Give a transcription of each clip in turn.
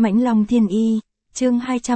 Mãnh Long Thiên Y, chương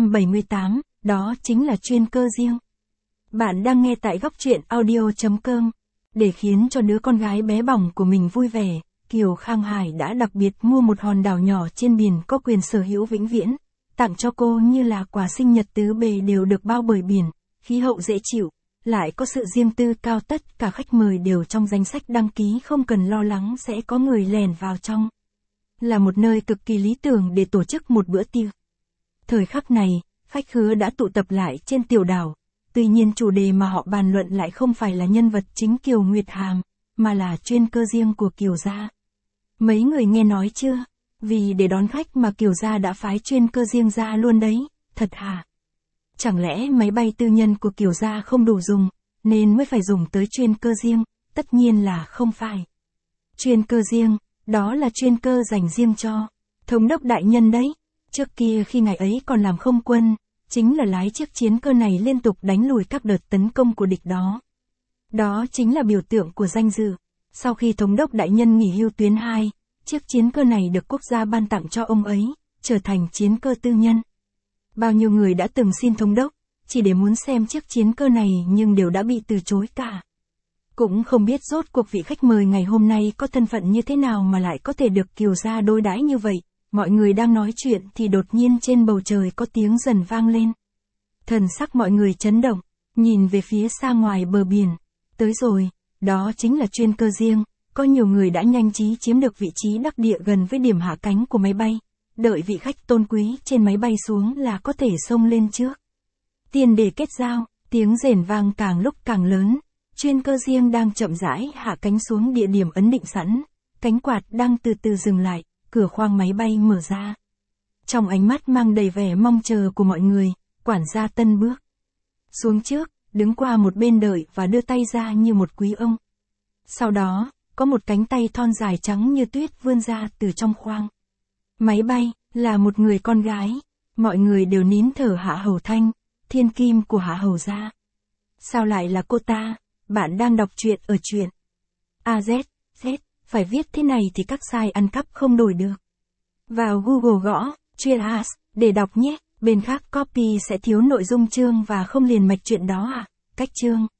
278, đó chính là chuyên cơ riêng. Bạn đang nghe tại góc truyện audio.com. Để khiến cho đứa con gái bé bỏng của mình vui vẻ, Kiều Khang Hải đã đặc biệt mua một hòn đảo nhỏ trên biển có quyền sở hữu vĩnh viễn, tặng cho cô như là quà sinh nhật. Tứ bề đều được bao bởi biển, khí hậu dễ chịu, lại có sự riêng tư cao. Tất cả khách mời đều trong danh sách đăng ký, không cần lo lắng sẽ có người lèn vào trong. Là một nơi cực kỳ lý tưởng để tổ chức một bữa tiệc. Thời khắc này, khách khứa đã tụ tập lại trên tiểu đảo. Tuy nhiên chủ đề mà họ bàn luận lại không phải là nhân vật chính Kiều Nguyệt Hàm, mà là chuyên cơ riêng của Kiều gia. Mấy người nghe nói chưa? Vì để đón khách mà Kiều gia đã phái chuyên cơ riêng ra luôn đấy, thật hả? Chẳng lẽ máy bay tư nhân của Kiều gia không đủ dùng, nên mới phải dùng tới chuyên cơ riêng? Tất nhiên là không phải. Chuyên cơ riêng, đó là chuyên cơ dành riêng cho thống đốc đại nhân đấy. Trước kia khi ngài ấy còn làm không quân, chính là lái chiếc chiến cơ này liên tục đánh lùi các đợt tấn công của địch đó. Đó chính là biểu tượng của danh dự. Sau khi thống đốc đại nhân nghỉ hưu tuyến 2, chiếc chiến cơ này được quốc gia ban tặng cho ông ấy, trở thành chiến cơ tư nhân. Bao nhiêu người đã từng xin thống đốc, chỉ để muốn xem chiếc chiến cơ này nhưng đều đã bị từ chối cả. Cũng không biết rốt cuộc vị khách mời ngày hôm nay có thân phận như thế nào mà lại có thể được Kiều gia đối đãi như vậy. Mọi người đang nói chuyện thì đột nhiên trên bầu trời có tiếng dần vang lên. Thần sắc mọi người chấn động, nhìn về phía xa ngoài bờ biển. Tới rồi, đó chính là chuyên cơ riêng. Có nhiều người đã nhanh trí chiếm được vị trí đắc địa gần với điểm hạ cánh của máy bay. Đợi vị khách tôn quý trên máy bay xuống là có thể xông lên trước. Tiền để kết giao, tiếng rền vang càng lúc càng lớn. Chuyên cơ riêng đang chậm rãi hạ cánh xuống địa điểm ấn định sẵn. Cánh quạt đang từ từ dừng lại, cửa khoang máy bay mở ra. Trong ánh mắt mang đầy vẻ mong chờ của mọi người, quản gia Tân bước xuống trước, đứng qua một bên đợi và đưa tay ra như một quý ông. Sau đó, có một cánh tay thon dài trắng như tuyết vươn ra từ trong khoang máy bay, là một người con gái. Mọi người đều nín thở. Hạ Hầu Thanh, thiên kim của Hạ Hầu gia. Sao lại là cô ta? Bạn đang đọc truyện ở truyện AZ, phải viết thế này thì các site ăn cắp không đổi được. Vào Google gõ truyện AS để đọc nhé. Bên khác copy sẽ thiếu nội dung chương và không liền mạch chuyện đó à? Cách chương